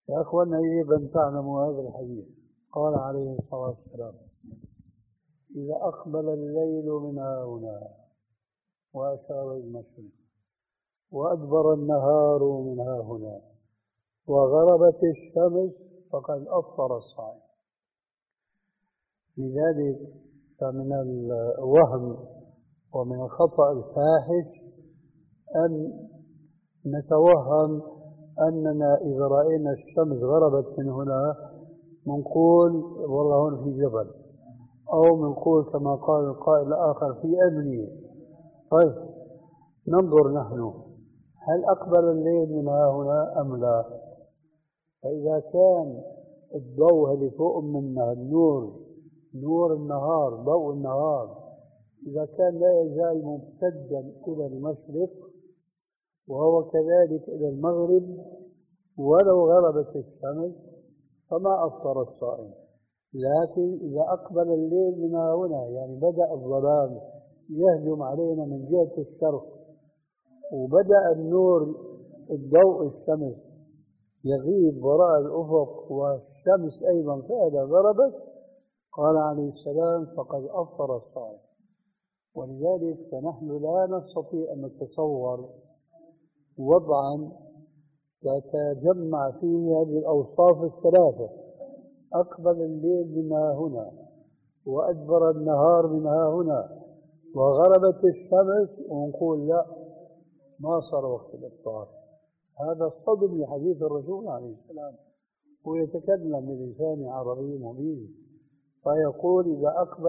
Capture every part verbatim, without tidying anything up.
يا أخوانا يجب أن تعلموا هذا الحديث. قال عليه الصلاة والسلام: إذا أقبل الليل من هنا، وأشار المشرق، وأدبر النهار من هنا، وغربت الشمس، فقد أفطر الصائم. لذلك فمن الوهم ومن الخطأ الفاحش أن نتوهم أننا إذا رأينا الشمس غربت من هنا منقول والله هون في جبل، أو منقول كما قال القائل الآخر في أبنية. طيب ننظر نحن، هل أقبل الليل من هنا أم لا؟ فإذا كان الضوء اللي فوق منا النور، نور النهار، ضوء النهار، إذا كان لا يزال ممتدا إلى المشرق وهو كذلك إلى المغرب ولو غربت الشمس فما أفطر الصائم. لكن إذا أقبل الليل من هنا، يعني بدأ الظلام يهجم علينا من جهة الشرق، وبدأ النور الضوء الشمس يغيب وراء الأفق، والشمس أيضا فعلا غربت، قال عليه السلام: فقد أفطر الصائم. ولذلك فنحن لا نستطيع أن نتصور وضعا تتجمع فيه هذه الأوصاف الثلاثة: أقبل الليل من هنا، وأدبر النهار من هنا، وغربت الشمس، ونقول لا، ما صار وقت الإفطار. هذا صدم لحديث الرسول عليه السلام، ويتكلم بلسان عربي مبين، فيقول: إذا أقبل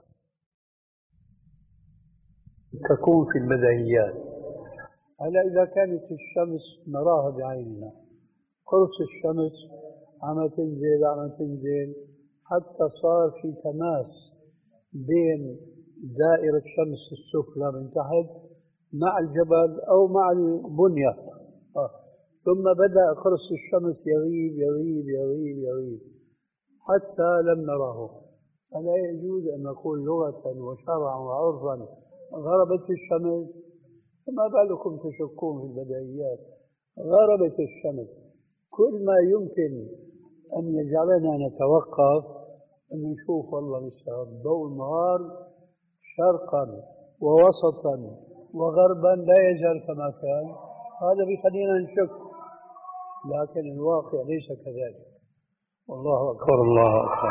تكون في البديهيات. هلا إذا كانت الشمس نراها بعيننا، قرص الشمس عم تنزل عم تنزل حتى صار في تماس بين دائرة شمس السفلى من تحت مع الجبل أو مع البنية، آه. ثم بدأ قرص الشمس يغيب يغيب يغيب يغيب حتى لم نراه. فلا يجوز أن نقول لغة وشرعا وعرفا غربت الشمس، فما بالكم تشكون في البديهيات. غربت الشمس، كل ما يمكن أن يجعلنا نتوقف أن نشوف والله لسه ضوء النهار شرقا ووسطا وغربا لا يزال كما كان، هذا بيخلينا نشك، لكن الواقع ليس كذلك. والله أكبر الله أكبر.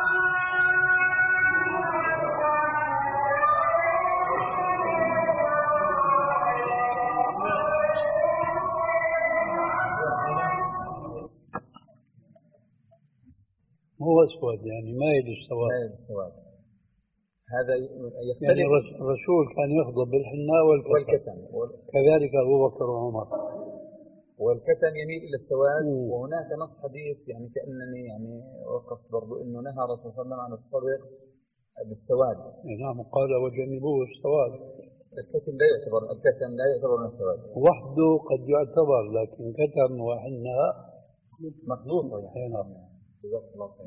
هو أسود يعني مايل السواد. مايل السواد هذا يختلف. يعني الرسول كان يخضب بالحناء والكتم, والكتم. وال... كذلك أبو بكر وعمر. والكتم يميل إلى السواد. مم. وهناك نص حديث يعني كأنني يعني وقفت برضو إنه نهى الرسول صلى الله عليه وسلم عن الصبغ بالسواد. نعم، قال: وجنبوه السواد. الكتم لا يعتبر الكتم لا يعتبر من السواد وحده، قد يعتبر، لكن كتم وحناء مخلوطة يعني. نعم. جزاك الله خير.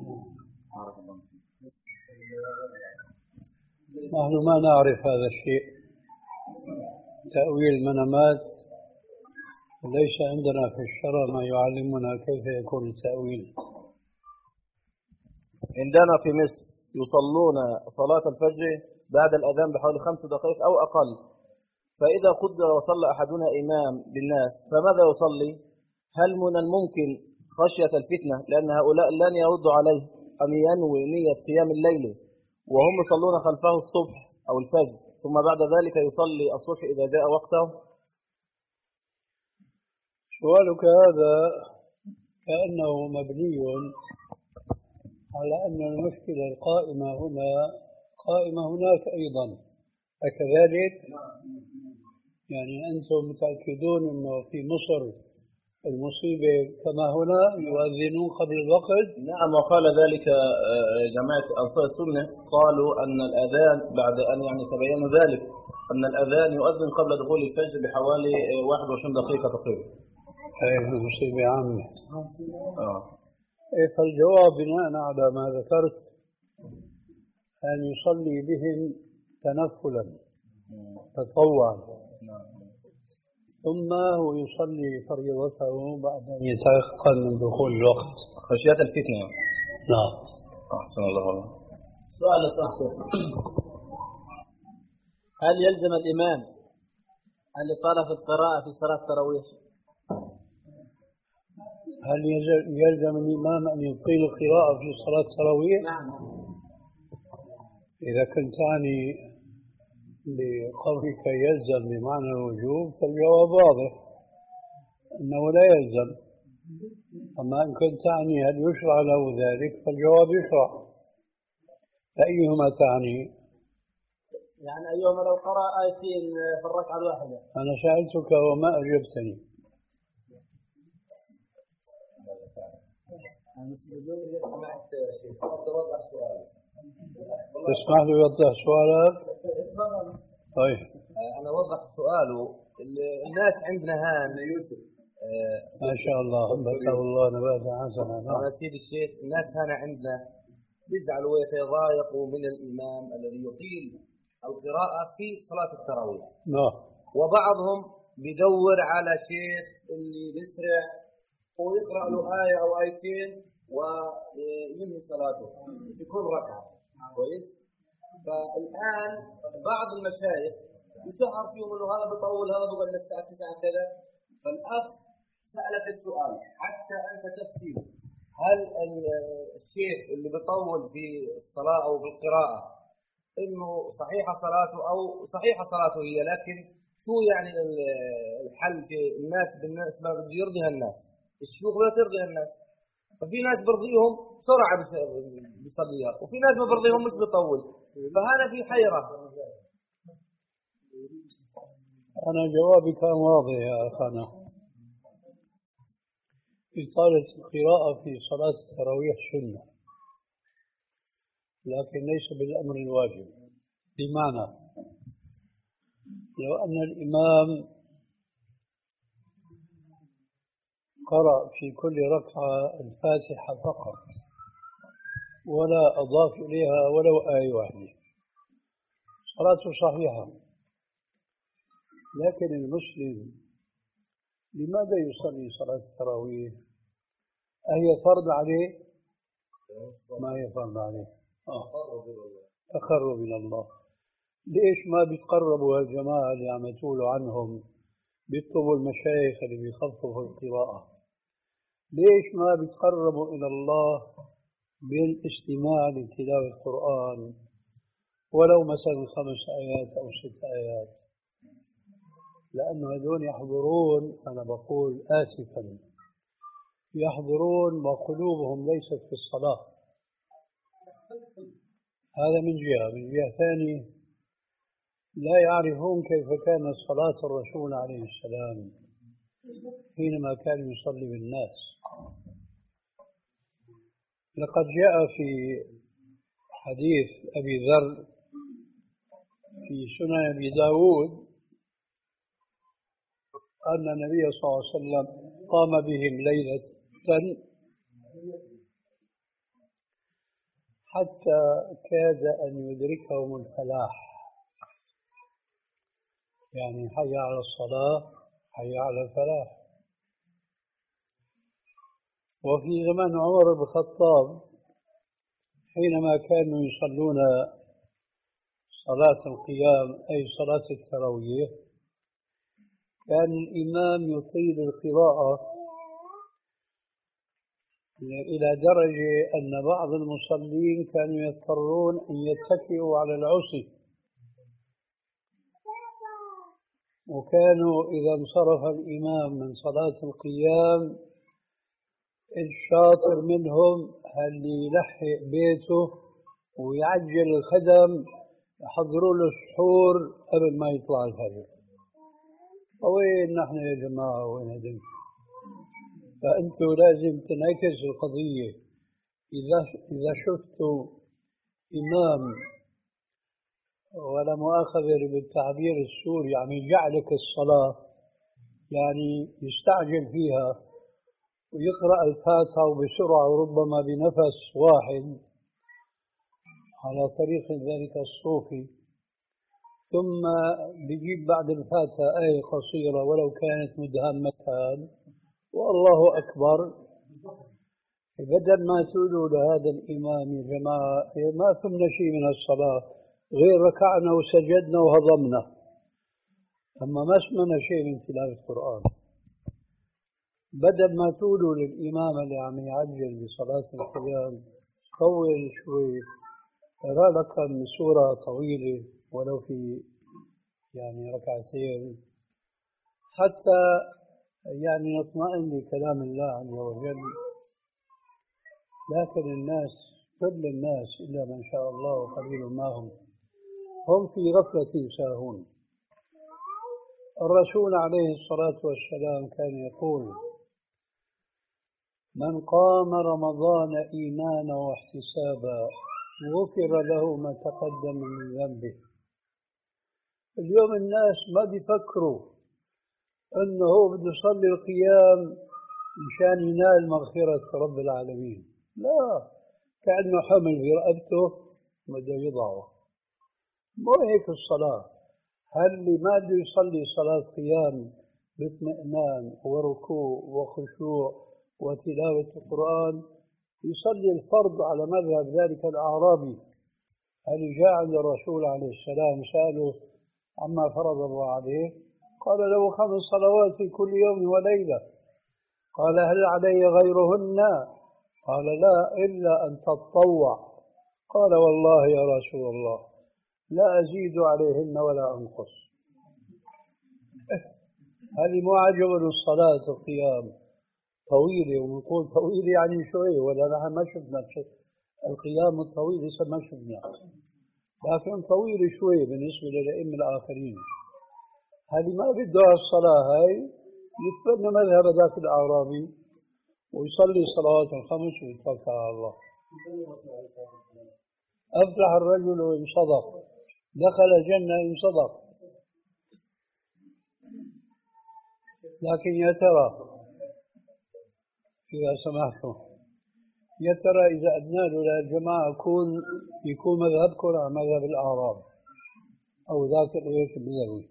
نحن ما نعرف هذا الشيء، تأويل المنامات ليس عندنا في الشرع ما يعلمنا كيف يكون التأويل. عندنا في مصر يصلون صلاة الفجر بعد الأذان بحوالي خمس دقائق أو أقل، فإذا قدر وصلى أحدنا إمام بالناس فماذا يصلي؟ هل من الممكن خشية الفتنة لأن هؤلاء لن يردوا عليه أن ينوي نية قيام الليل وهم يصلون خلفه الصبح أو الفجر، ثم بعد ذلك يصلي الصبح إذا جاء وقته؟ سؤالك هذا كأنه مبني على أن المشكلة القائمة هنا قائمة هناك أيضا، أكذلك؟ يعني أنتم متأكدون أنه في مصر المصيبة كما هنا يؤذنون قبل الوقت؟ نعم، وقال ذلك جماعة أنصار السنة، قالوا أن الأذان بعد أن يعني تبينوا ذلك أن الأذان يؤذن قبل دخول الفجر بحوالي واحد وعشرين دقيقة تقريبا. هذه مصيبة عامة. آه. فالجواب بناء على ما ذكرت أن يصلي بهم تنفلا تطوعا، ثم هو يصلي فريضته بعد أن يتيقن من دخول الوقت خشية الفتنة. نعم. أحسن الله والله. سؤال صحيح. هل يلزم الإمام الإطالة في القراءة في صلاة التراويح؟ هل يلزم الإمام أن يطيل القراءة في صلاة التراويح؟ نعم. إذا كنت تعني بقولك يلزم بمعنى الوجوب فالجواب واضح أنه لا يلزم. أما إن كنت تعني هل يشرع له ذلك فالجواب يشرع. فأيهما تعني؟ يعني أيهما لو قرأ آيتين في الركعة الواحدة. أنا سألتك وما أجبتني. تسمح لي أوضح سؤالك؟ طيب. أنا أوضح سؤاله. الناس عندنا هان يوسف. ما شاء الله بارك الله نباتا حسنا. أنا سيد الشيخ الناس هنا عندنا بيزعلوا ويتضايقوا من الإمام الذي يطيل القراءة في صلاة التراويح. نعم. وبعضهم بدور على شيخ اللي بيسرع ويقرأ له آية أو آيتين وينهي صلاته في كل ركعة. كويس. فالآن بعض المشايخ يشهر فيهم إنه هذا بيطول هذا بيقعد للساعة تسعة كذا. فالأخ سألك السؤال حتى أنت تفتي هل الشيخ اللي بيطول في الصلاة أو بالقراءة إنه صحيحة صلاته أو صحيحة صلاته هي، لكن شو يعني الحل في الناس بالنسبة بده يرضيها الناس، الشيوخ لا ترضيها الناس، ففي ناس برضيهم بسرعة بيصليها وفي ناس ما برضيهم مش بيطول، فهذا في حيرة. أنا جوابي كان واضح يا أخانا. إطالة القراءة في صلاة التراويح سنة لكن ليس بالأمر الواجب. بمعنى لو أن الإمام قرأ في كل ركعة الفاتحة فقط ولا أضاف إليها ولو آية واحدة صلاته صحيحة. لكن المسلم لماذا يصلي صلاة التراويح؟ أهي فرض عليه؟ ما هي فرض عليه. آه. تقرب إلى الله. ليش ما بيتقربوا هالجماعة اللي عم تقولوا عنهم بيطلبوا المشايخ اللي بيخففوا القراءة؟ ليش ما بيتقربوا إلى الله بالاستماع لتلاوة القرآن ولو مثلا خمس آيات أو ست آيات؟ لأنه هذول يحضرون، أنا بقول آسفا، يحضرون وقلوبهم ليست في الصلاة. هذا من جهة. من جهة ثانية لا يعرفون كيف كانت صلاة الرسول عليه السلام حينما كان يصلي بالناس. لقد جاء في حديث أبي ذر في سنن أبي داود أن النبي صلى الله عليه وسلم قام بهم ليلة حتى كاد أن يدركهم الفلاح، يعني حي على الصلاة حي على الفلاح. وفي زمن عمر بن الخطاب حينما كانوا يصلون صلاة القيام أي صلاة التراويح كان الإمام يطيل القراءة إلى درجة أن بعض المصلين كانوا يضطرون أن يتكئوا على العصي، وكانوا إذا انصرف الإمام من صلاة القيام الشاطر منهم اللي يلحق بيته ويعجل الخدم يحضروا له السحور قبل ما يطلع الفجر. وين نحن يا جماعة وين هدين؟ فأنتوا لازم تنعكس القضية. إذا إذا شفتوا إمام ولا مؤاخذة بالتعبير السوري عم يجعلك الصلاة، يعني يستعجل فيها ويقرأ الفاتحة وبسرعة وربما بنفس واحد على طريق ذلك الصوفي، ثم بيجيب بعد الفاتحة آية قصيرة ولو كانت مدهمة، والله أكبر. بدل ما تقولوا لهذا الإمام يا جماعة ما فهمنا شيء من الصلاة غير ركعنا وسجدنا وهضمنا، أما ما سمعنا شيء من تلاوة القرآن. بدل ما تقولوا للإمام اللي عم يعجل بصلاة القيام طول شوي، اقرأ لك من سورة طويلة ولو في يعني ركعتين حتى يعني نطمئن لكلام الله عز وجل. لكن الناس كل الناس إلا من شاء الله وقليل ما هم هم في غفلة ساهون. الرسول عليه الصلاة والسلام كان يقول: من قام رمضان إيمانا واحتسابا غفر له ما تقدم من ذنبه. اليوم الناس ما بيفكروا أنه هو بده يصلي القيام مشان ينال مغفرة رب العالمين، لا، كأنه حمل في رقبته بده يضعه. مو هيك الصلاة. هل اللي ما بده يصلي صلاة قيام باطمئنان وركوع وخشوع وتلاوة القرآن يصلي الفرض على مذهب ذلك الأعرابي الذي جاء عند الرسول عليه السلام سأله عما فرض الله عليه، قال له: خمس صلوات في كل يوم وليلة. قال: هل علي غيرهن؟ قال: لا، إلا أن تتطوع. قال: والله يا رسول الله لا أزيد عليهن ولا أنقص. هذه مو عجب الصلاة القيام طويلة، ونقول طويلة يعني شوي، ولا نحن ما شفنا القيام الطويل لسه ما شفنا، لكن طويلة شوي بالنسبة للأئمة الآخرين. هذه ما بدها الصلاة، هاي يتبنى مذهب ذاك الأعرابي ويصلي صلوات الخمس ويتوكل على الله. أفلح الرجل إن صدق، دخل الجنة إن صدق. لكن يا ترى إذا سمحتم، يا ترى إذا أدنى له للجماعة يكون يكون مذهبكم على مذهب الأعراب أو ذاك الغيث البدوي،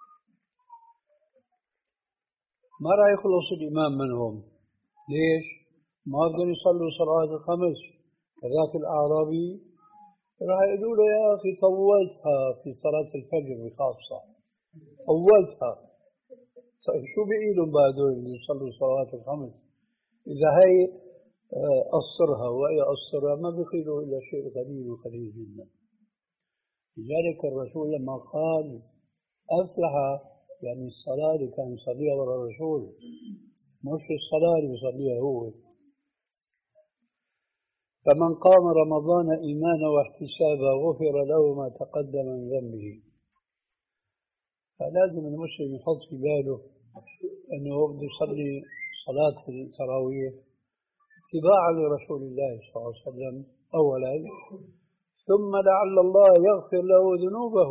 ما راح يخلص الإمام منهم. ليش؟ ما بدهم يصلوا صلاة الخمس كذاك الأعرابي، راح يقولوا له: يا أخي طولتها في صلاة الفجر بخاصة، طولتها. طيب شو بقي لهم بعد اللي يصلوا صلاة الخمس؟ إذا هي قصرها وهي قصرها ما بقي له إلا شيء قليل وقليل جدا. لذلك الرسول لما قال أفلح، يعني الصلاة اللي كان يصليها ورا الرسول، مش الصلاة اللي يصليها هو. فمن قام رمضان إيمانا واحتسابا غفر له ما تقدم من ذنبه. فلازم المسلم يحط في باله أنه بده يصلي صلاة التراويح اتباعا لرسول الله صلى الله عليه وسلم أولا، ثم لعل الله يغفر له ذنوبه.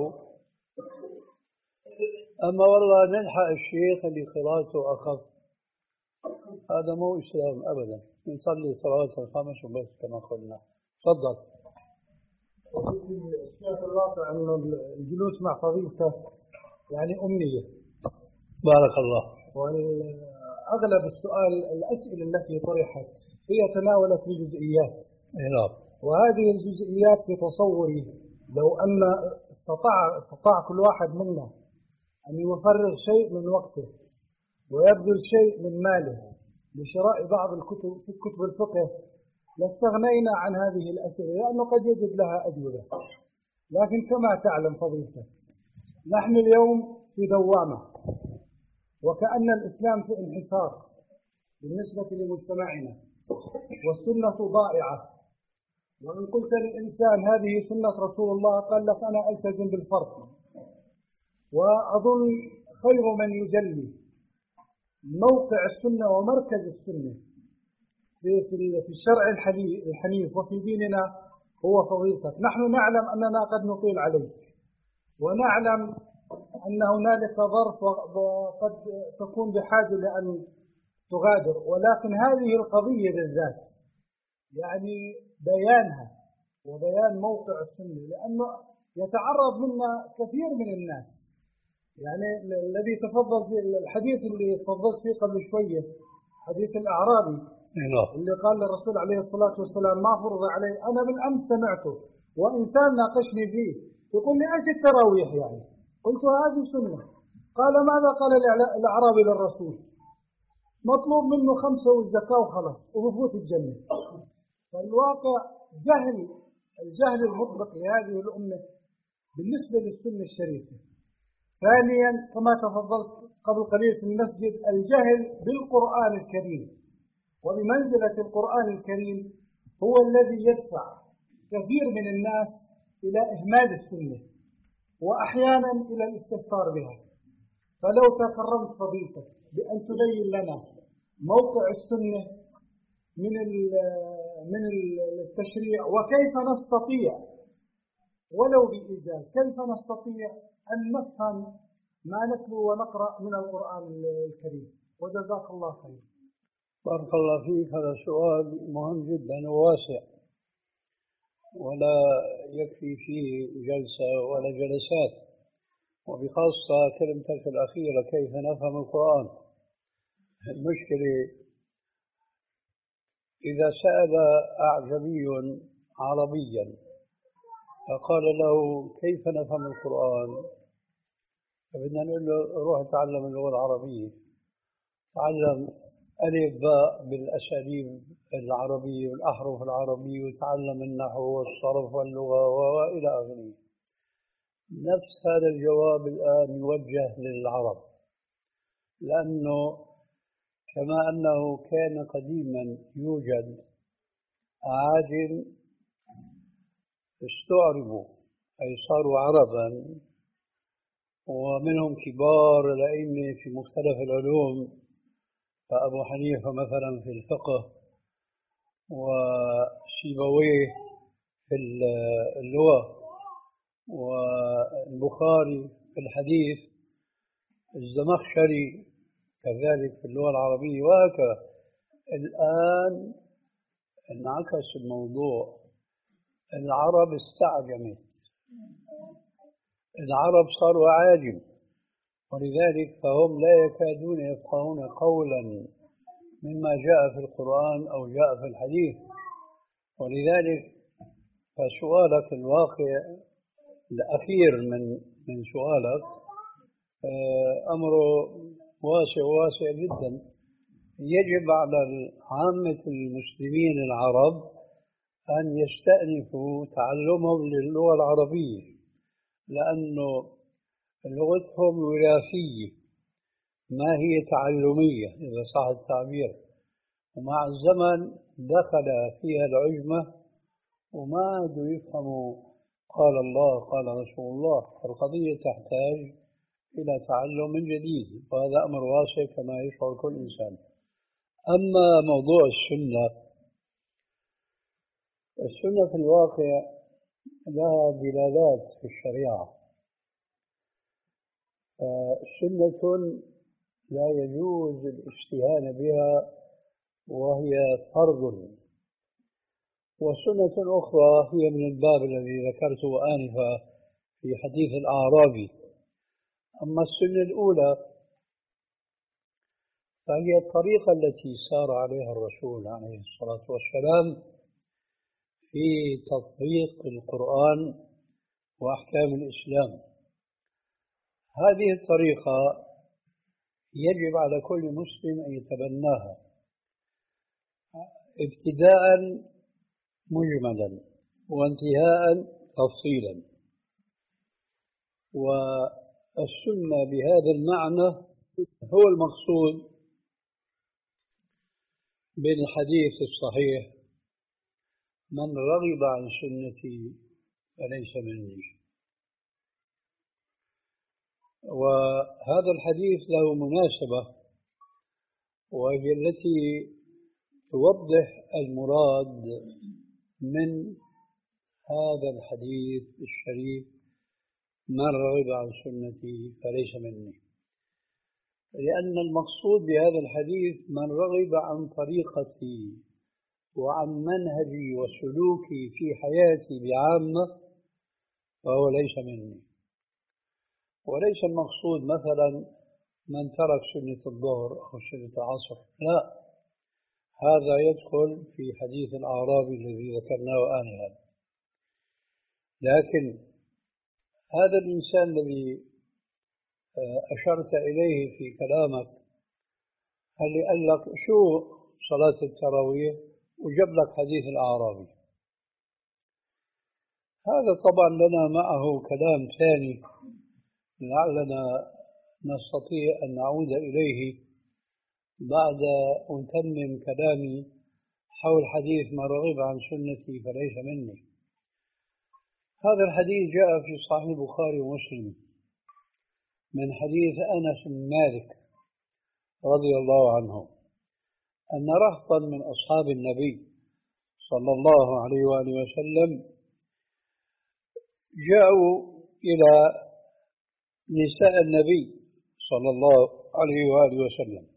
أما والله نلحق الشيخ اللي خلاصه أخف، هذا مو إسلام أبدا. نصلي صلاة الخمس وبس كما قلنا. تفضل. الشيخ الواقع أن الجلوس مع فضيلته يعني أمنية. بارك الله. وأغلب السؤال الأسئلة التي طرحت هي تناولت الجزئيات. نعم. وهذه الجزئيات في تصوري لو أن استطاع استطاع كل واحد منا أن يفرغ شيء من وقته ويبذل شيء من ماله لشراء بعض الكتب في كتب الفقه لاستغنينا عن هذه الأسئلة، لأنه قد يجد لها أجوبة. لكن كما تعلم فضيلته نحن اليوم في دوامة، وكأن الإسلام في انحسار بالنسبة لمجتمعنا، والسنة ضائعة. وإن قلت للإنسان هذه سنة رسول الله قال لك أنا ألتزم بالفرض. وأظن خير من يجلي موقع السنة ومركز السنة في في الشرع الحنيف وفي ديننا هو فضيلتك. نحن نعلم أننا قد نطيل عليك، ونعلم أن هنالك ظرف وقد تكون بحاجة لأن تغادر، ولكن هذه القضية بالذات يعني بيانها وبيان موقع السنة، لأنه يتعرض منا كثير من الناس. يعني الذي تفضل في الحديث اللي تفضلت فيه قبل شوية، حديث الأعرابي اللي قال للرسول عليه الصلاة والسلام ما فرض علي، أنا بالأمس سمعته وإنسان ناقشني فيه يقول لي إيش التراويح يعني؟ قلت هذه سنة. قال ماذا قال الأعرابي للرسول؟ مطلوب منه خمسة والزكاة وخلاص وبفوت الجنة. فالواقع جهل، الجهل المطلق لهذه الأمة بالنسبة للسنة الشريفة. ثانيا كما تفضلت قبل قليل في المسجد، الجهل بالقرآن الكريم، وبمنزلة القرآن الكريم هو الذي يدفع كثير من الناس إلى إهمال السنة وأحيانا إلى الاستهتار بها. فلو تكرمت فضيلتك بأن تبين لنا موقع السنة من من التشريع، وكيف نستطيع ولو بإيجاز كيف نستطيع أن نفهم ما نتلو ونقرأ من القرآن الكريم. وجزاك الله خير. بارك الله فيك. هذا سؤال مهم جدا وواسع ولا يكفي فيه جلسة ولا جلسات، وبخاصة كلمتك الأخيرة كيف نفهم القرآن. المشكلة إذا سأل أعجمي عربيا فقال له كيف نفهم القرآن، فبدنا نقول له روح تعلم اللغة العربية، تعلم ألف باء بالأساليب العربية والأحرف العربية، وتعلم النحو والصرف واللغة وإلى آخره. نفس هذا الجواب الآن يوجه للعرب، لأنه كما أنه كان قديما يوجد أعاجم استعربوا أي صاروا عربا، ومنهم كبار الأئمة في مختلف العلوم، فأبو حنيفة مثلا في الفقه، وسيبويه في اللغة، والبخاري في الحديث، الزمخشري كذلك في اللغة العربية، وهكذا. الآن انعكس الموضوع، العرب استعجمت، العرب صاروا عاجم، ولذلك فهم لا يكادون يفقهون قولا مما جاء في القرآن أو جاء في الحديث. ولذلك فسؤالك الواقع الأخير من من سؤالك أمره واسع واسع جدا. يجب على عامة المسلمين العرب أن يستأنفوا تعلمهم للغة العربية، لأنه لغتهم وراثية ما هي تعلمية إذا صح التعبير، ومع الزمن دخل فيها العجمة وما عادوا يفهموا قال الله قال رسول الله. فالقضية تحتاج إلى تعلم من جديد، وهذا أمر واسع كما يشعر كل إنسان. أما موضوع السنة، السنة في الواقع لها دلالات في الشريعة. سنة لا يجوز الاستهانة بها وهي فرض، وسنة أخرى هي من الباب الذي ذكرته آنفا في حديث الأعرابي. أما السنة الأولى فهي الطريقة التي سار عليها الرسول عليه الصلاة والسلام في تطبيق القرآن وأحكام الإسلام. هذه الطريقة يجب على كل مسلم أن يتبناها ابتداء مجملا وانتهاء تفصيلا. والسنة بهذا المعنى هو المقصود بالحديث الصحيح: من رغب عن سنتي فليس مني. وهذا الحديث له مناسبة، وهي التي توضح المراد من هذا الحديث الشريف: من رغب عن سنتي فليس مني. لأن المقصود بهذا الحديث من رغب عن طريقتي وعن منهجي وسلوكي في حياتي بعامة فهو ليس مني. وليس المقصود مثلا من ترك سنة الظهر أو سنة العصر، لا، هذا يدخل في حديث الأعرابي الذي ذكرناه آنفا. لكن هذا الإنسان الذي أشرت إليه في كلامك، اللي قال لك شو صلاة التراويح وجاب لك حديث الأعرابي، هذا طبعا لنا معه كلام ثاني لعلنا نستطيع أن نعود إليه بعد أن تمم كلامي حول حديث من رغب عن سنتي فليس مني. هذا الحديث جاء في صحيح البخاري ومسلم من حديث أنس بن مالك رضي الله عنه أن رهطا من أصحاب النبي صلى الله عليه وآله وسلم جاءوا إلى نساء النبي صلى الله عليه وآله وسلم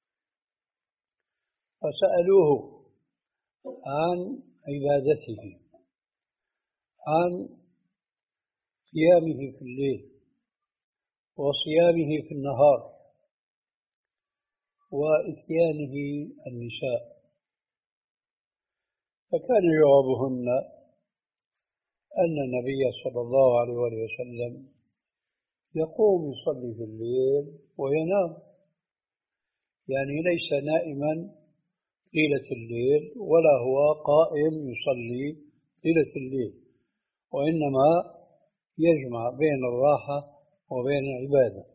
فسألوه عن عبادته، عن قيامه في الليل وصيامه في النهار وإتيانه النساء. فكان جوابهن أن النبي صلى الله عليه وسلم يقوم يصلي في الليل وينام، يعني ليس نائما طيلة الليل ولا هو قائم يصلي طيلة الليل، وإنما يجمع بين الراحة وبين العبادة.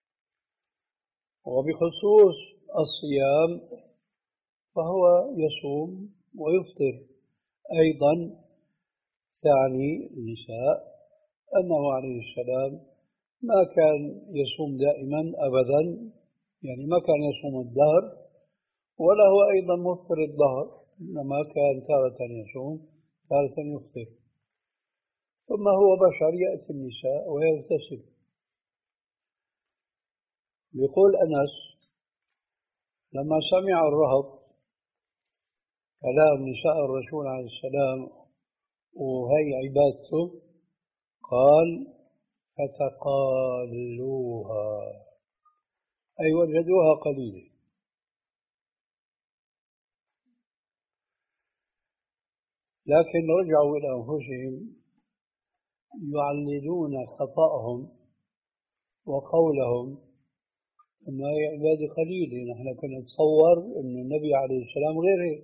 وبخصوص الصيام فهو يصوم ويفطر أيضا. تعني النساء أنه عليه السلام ما كان يصوم دائما أبدا، يعني ما كان يصوم الدهر ولا هو أيضا مفطر الدهر، إنما كان تارة يصوم تارة يفطر. ثم هو بشر يأتي النساء ويغتسل. يقول أنس لما سمع الرهط كلام نساء الرسول عليه السلام وهي عبادته قال فتقالوها، أي وجدوها قليلة. لكن رجعوا إلى أنفسهم يعللون خطأهم وقولهم أن هي عبادة قليلة، نحن كنا نتصور أن النبي عليه السلام غير هيك،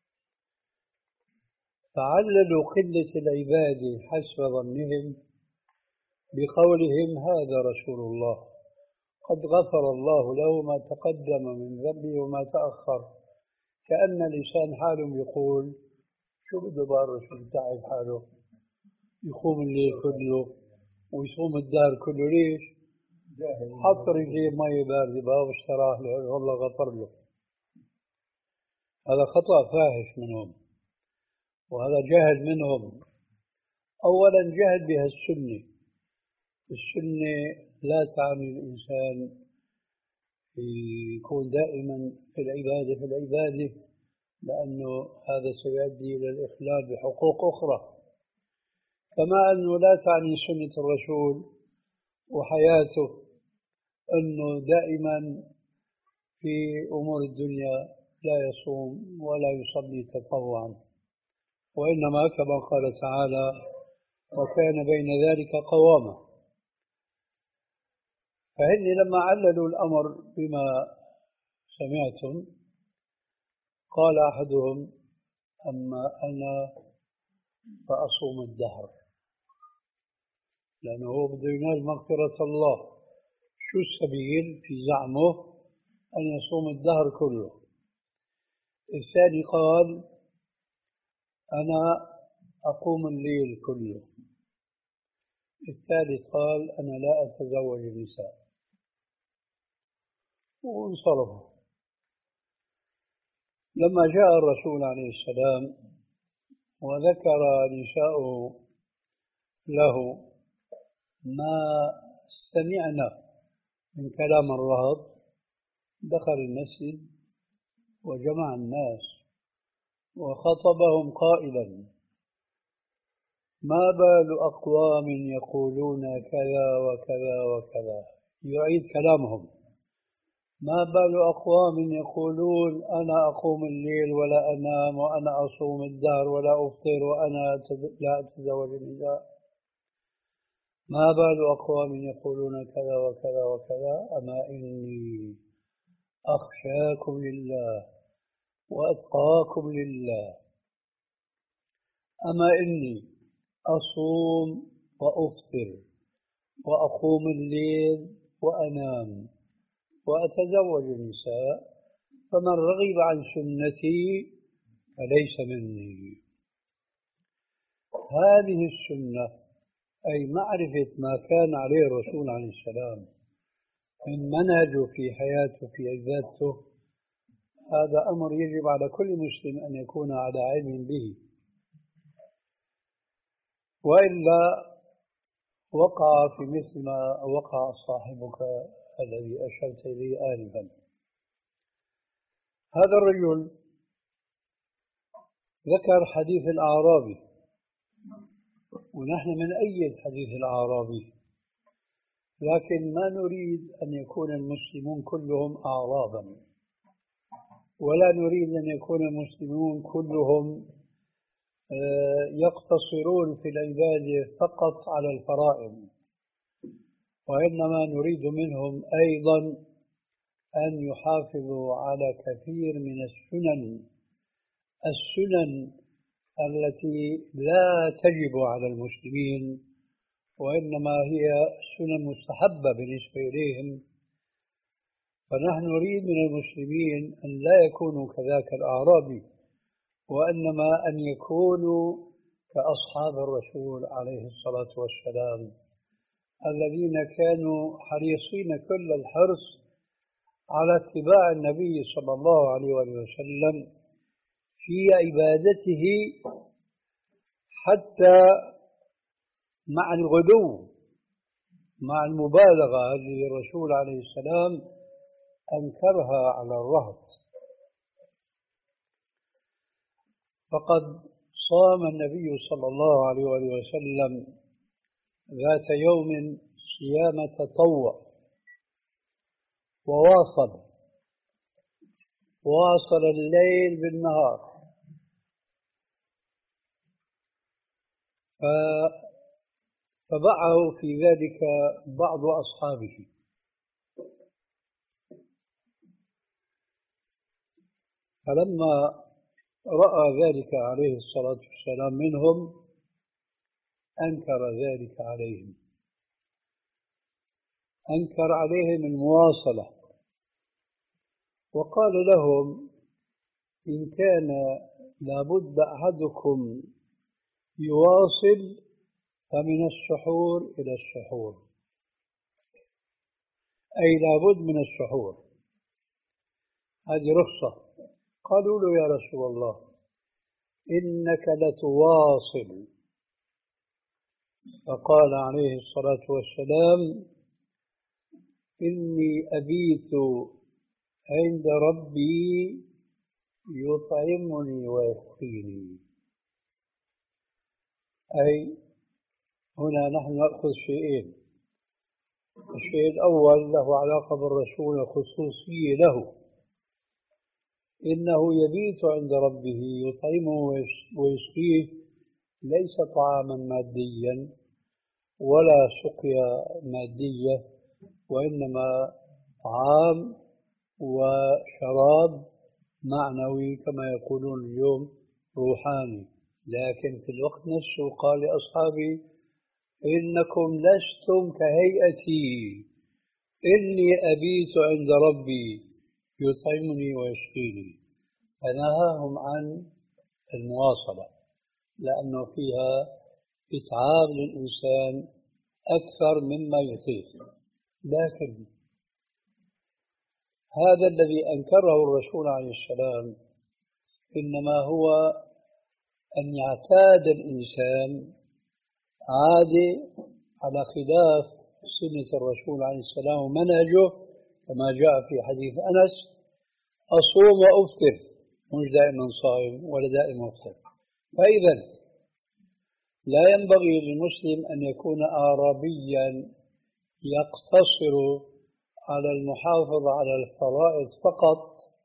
فعللوا قلة العبادة حسب ظنهم بقولهم هذا رسول الله قد غفر الله له ما تقدم من ذنبه وما تأخر، كأن لسان حالهم يقول شو بده بقى الرسول تعب حاله يقوم الليل كله ويصوم الدار كله، ليش؟ حط رجليه مي باردة بقى واستراح له والله غفر له. هذا خطأ فاحش منهم، وهذا جهل منهم. أولا جهل بها السنة. السنة لا تعني الإنسان يكون دائما في العبادة في العبادة، لأنه هذا سيؤدي إلى الإخلال بحقوق أخرى. كما أنه لا تعني سنة الرسول وحياته أنه دائما في أمور الدنيا لا يصوم ولا يصلي تطوعا، وإنما كما قال تعالى وكان بين ذلك قواما. فهن لما عللوا الأمر بما سمعتم قال أحدهم أما أنا فأصوم الدهر، لأنه هو بده ينال مغفرة الله. شو السبيل في زعمه أن يصوم الدهر كله؟ الثاني قال أنا أقوم الليل كله. الثالث قال أنا لا أتزوج النساء، وانصرفوا. لما جاء الرسول عليه السلام وذكر نساؤه له ما سمعنا من كلام الرهط دخل المسجد وجمع الناس وخطبهم قائلا ما بال أقوام يقولون كذا وكذا وكذا، يعيد كلامهم. ما بال أقوام يقولون أنا أقوم الليل ولا أنام وأنا أصوم الدهر ولا أفطر وأنا لا أتزوج النساء. ما بال أقوام يقولون كذا وكذا وكذا، أما إني أخشاكم لله وأتقاكم لله. أما إني أصوم وأفطر وأقوم الليل وأنام وأتزوج النساء، فمن رغب عن سنتي فليس مني. هذه السنة أي معرفة ما كان عليه الرسول عليه السلام من منهجه في حياته في عبادته، هذا أمر يجب على كل مسلم أن يكون على علم به، وإلا وقع في مثل ما وقع صاحبك الذي أشرت إليه آنفا. هذا الرجل ذكر حديث الأعرابي، ونحن من أيد حديث الأعرابي، لكن ما نريد أن يكون المسلمون كلهم أعرابا، ولا نريد أن يكون المسلمون كلهم يقتصرون في العبادة فقط على الفرائض، وإنما نريد منهم أيضا أن يحافظوا على كثير من السنن السنن التي لا تجب على المسلمين، وإنما هي سنن مستحبة بالنسبة إليهم. فنحن نريد من المسلمين أن لا يكونوا كذاك الأعرابي، وإنما أن يكونوا كأصحاب الرسول عليه الصلاة والسلام الذين كانوا حريصين كل الحرص على اتباع النبي صلى الله عليه وسلم في عبادته، حتى مع الغلو مع المبالغة التي الرسول عليه السلام أنكرها على الرهط. فقد صام النبي صلى الله عليه وسلم ذات يوم صيام تطوع، وواصل واصل الليل بالنهار، فبعه في ذلك بعض أصحابه، فلما رأى ذلك عليه الصلاة والسلام منهم أنكر ذلك عليهم، أنكر عليهم المواصلة، وقال لهم إن كان لابد أحدكم يواصل فمن السحور إلى السحور، أي لابد من السحور، هذه رخصة. قالوا له يا رسول الله إنك لتواصل، فقال عليه الصلاة والسلام إني أبيت عند ربي يطعمني ويسقيني. أي هنا نحن نأخذ شيئين، الشيء الأول له علاقة بالرسول خصوصية له، إنه يبيت عند ربه يطعمه ويسقيه، ليس طعاما ماديا ولا سقيا مادية، وإنما طعام وشراب معنوي كما يقولون اليوم روحاني. لكن في الوقت نفسه قال لأصحابه إنكم لستم كهيئتي، إني أبيت عند ربي يطعمني ويسقيني، فنهاهم عن المواصلة لأنه فيها إتعاب للإنسان أكثر مما يطيق. لكن هذا الذي أنكره الرسول عليه السلام إنما هو أن يعتاد الإنسان عادة على خلاف سنة الرسول عليه السلام ومنهجه، كما جاء في حديث أنس أصوم وأفطر، مش دائما صائم ولا دائما أفطر. فإذا لا ينبغي للمسلم أن يكون أعرابيا يقتصر على المحافظة على الفرائض فقط،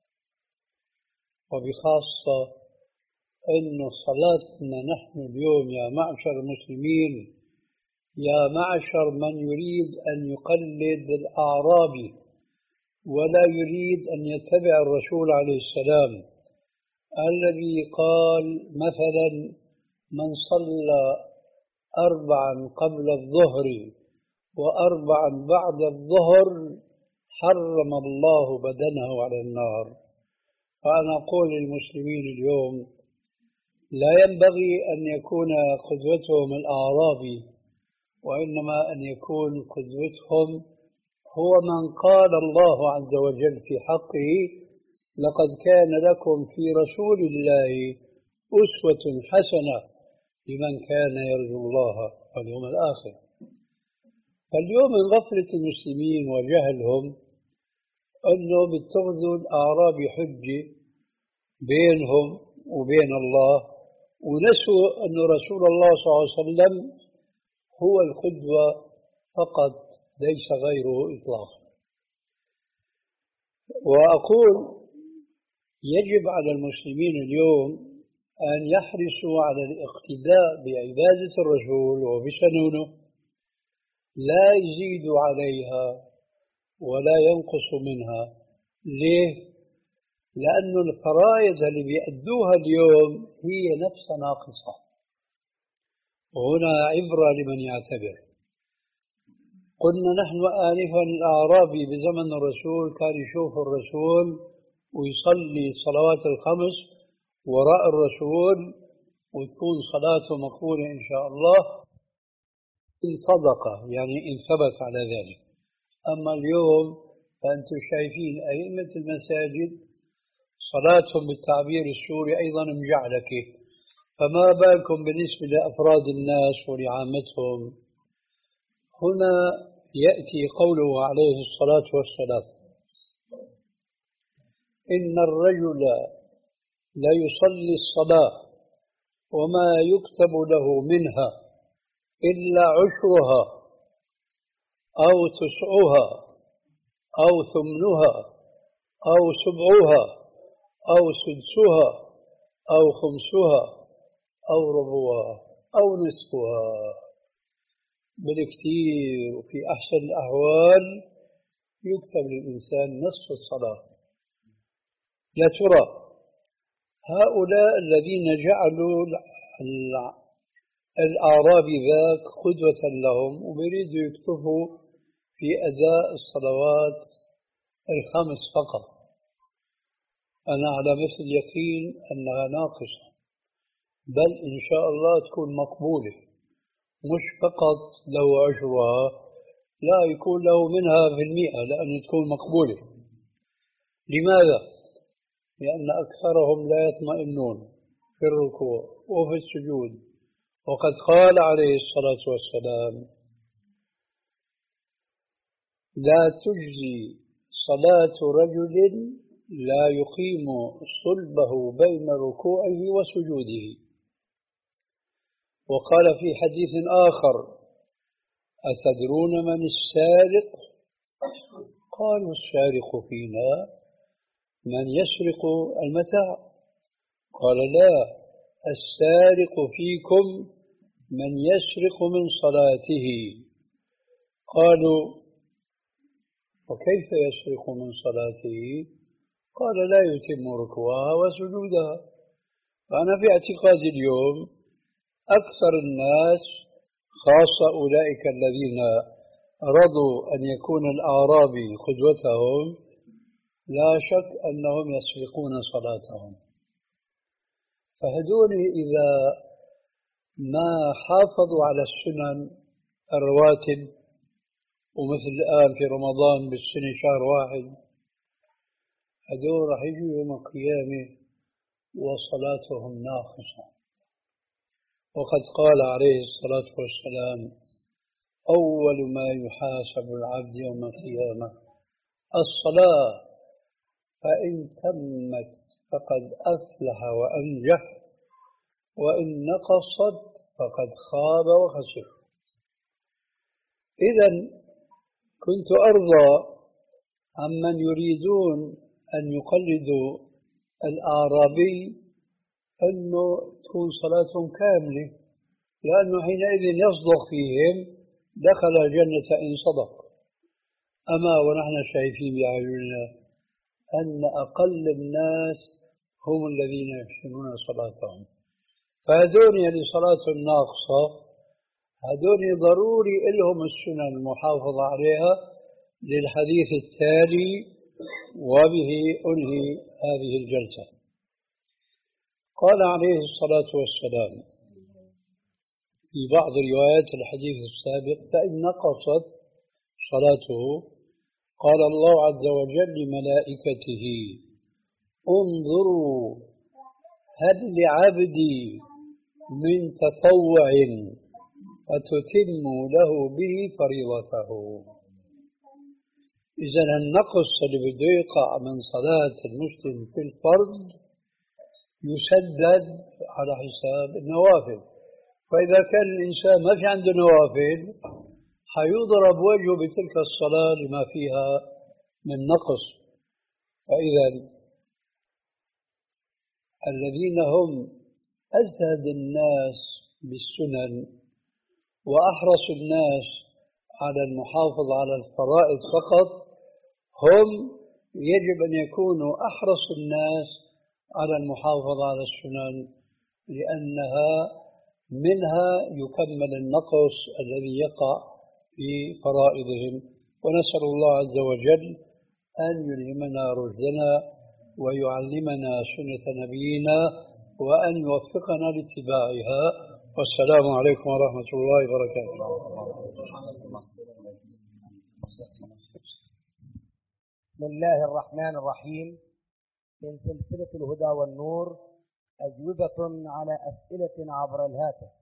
وبخاصة أن صلاتنا نحن اليوم يا معشر المسلمين، يا معشر من يريد أن يقلد الأعرابي ولا يريد أن يتبع الرسول عليه السلام الذي قال مثلا: من صلى أربعا قبل الظهر وأربعا بعد الظهر حرم الله بدنه على النار. فأنا أقول للمسلمين اليوم لا ينبغي أن يكون قدوتهم الأعرابي، وإنما أن يكون قدوتهم هو من قال الله عز وجل في حقه: لقد كان لكم في رسول الله أسوة حسنة لمن كان يرجو الله واليوم الآخر. فاليوم من غفلة المسلمين وجهلهم أنه بيتخذوا الأعرابي حجة بينهم وبين الله، ونسوا أن رسول الله صلى الله عليه وسلم هو القدوة فقط ليس غيره إطلاقا. وأقول يجب على المسلمين اليوم أن يحرصوا على الاقتداء بعبادة الرسول وبسنونه، لا يزيدوا عليها ولا ينقصوا منها. ليه؟ لأن الفرائض اللي بيأدوها اليوم هي نفسها ناقصة، وهنا عبرة لمن يعتبر. قلنا نحن آنفا الأعرابي بزمن الرسول كان يشوف الرسول ويصلي الصلوات الخمس وراء الرسول وتكون صلاته مقبولة إن شاء الله إن صدق، يعني إن ثبت على ذلك. أما اليوم فأنتم شايفين أئمة المساجد صلاتهم بالتعبير السوري أيضا مجعلكة، فما بالكم بالنسبة لأفراد الناس ولعامتهم. هنا يأتي قوله عليه الصلاة والسلام: إن الرجل لا يصلي الصلاة وما يكتب له منها إلا عشرها أو تسعها أو ثمنها أو سبعها أو سدسها أو خمسها أو ربعها أو نصفها. بالكثير وفي أحسن الأحوال يكتب للإنسان نصف الصلاة. يا ترى هؤلاء الذين جعلوا الأعرابي ذاك قدوة لهم وبيريدوا يكتفوا في أداء الصلوات الخمس فقط، أنا على مثل يقين أنها ناقصة، بل إن شاء الله تكون مقبولة، مش فقط له عشرها، لا يكون له منها في المئة لأنه تكون مقبولة. لماذا؟ لأن أكثرهم لا يطمئنون في الركوع وفي السجود، وقد قال عليه الصلاة والسلام: لا تجزي صلاة رجل لا يقيم صلبه بين ركوعه وسجوده. وقال في حديث آخر: أتدرون من السارق؟ قالوا: السارق فينا من يسرق المتاع. قال: لا، السارق فيكم من يسرق من صلاته. قالوا: وكيف يسرق من صلاته؟ قال: لا يتم ركوعها وسجودها. فأنا في اعتقادي اليوم أكثر الناس، خاصة أولئك الذين رضوا أن يكون الأعرابي قدوتهم، لا شك أنهم يسرقون صلاتهم. فهذول إذا ما حافظوا على السنن الرواتب، ومثل الآن في رمضان بالسنة شهر واحد، هذول راح يجوا يوم القيامة وصلاتهم ناقصة. وقد قال عليه الصلاة والسلام: أول ما يحاسب العبد يوم القيامة الصلاة، فإن تمت فقد أفلح وأنجح، وإن نقصت فقد خاب وخسر. إذا كنت أرضى عمن يريدون أن يقلدوا الأعرابي أنه تكون صلاتهم كاملة، لأنه حينئذ يصدق فيهم دخل الجنة إن صدق. أما ونحن شايفين بأعيننا أن أقل الناس هم الذين يحسنون صلاتهم، فهذول اللي صلاتهم ناقصة هذول ضروري لهم السنن المحافظة عليها للحديث التالي، وبه أنهي هذه الجلسة. قال عليه الصلاة والسلام في بعض روايات الحديث السابق: فإن نقصت صلاته قال الله عز وجل لملائكته: انظروا هل لعبدي من تطوع فتتموا له به فريضته. إذا النقص اللي بده يقع من صلاة المسلم في الفرض يسدد على حساب النوافل، فإذا كان الإنسان ما في عنده نوافل حيضرب وجهه بتلك الصلاة لما فيها من نقص. فإذا الذين هم أزهد الناس بالسنن وأحرص الناس على المحافظة على الفرائض فقط هم يجب أن يكونوا أحرص الناس على المحافظة على السنن، لأنها منها يكمل النقص الذي يقع في فرائضهم. ونسأل الله عز وجل أن يلهمنا رشدنا ويعلمنا سنة نبينا وأن يوفقنا لاتباعها. والسلام عليكم ورحمة الله وبركاته. بسم الله الرحمن الرحيم. من سلسلة الهدى والنور أجوبة على أسئلة عبر الهاتف.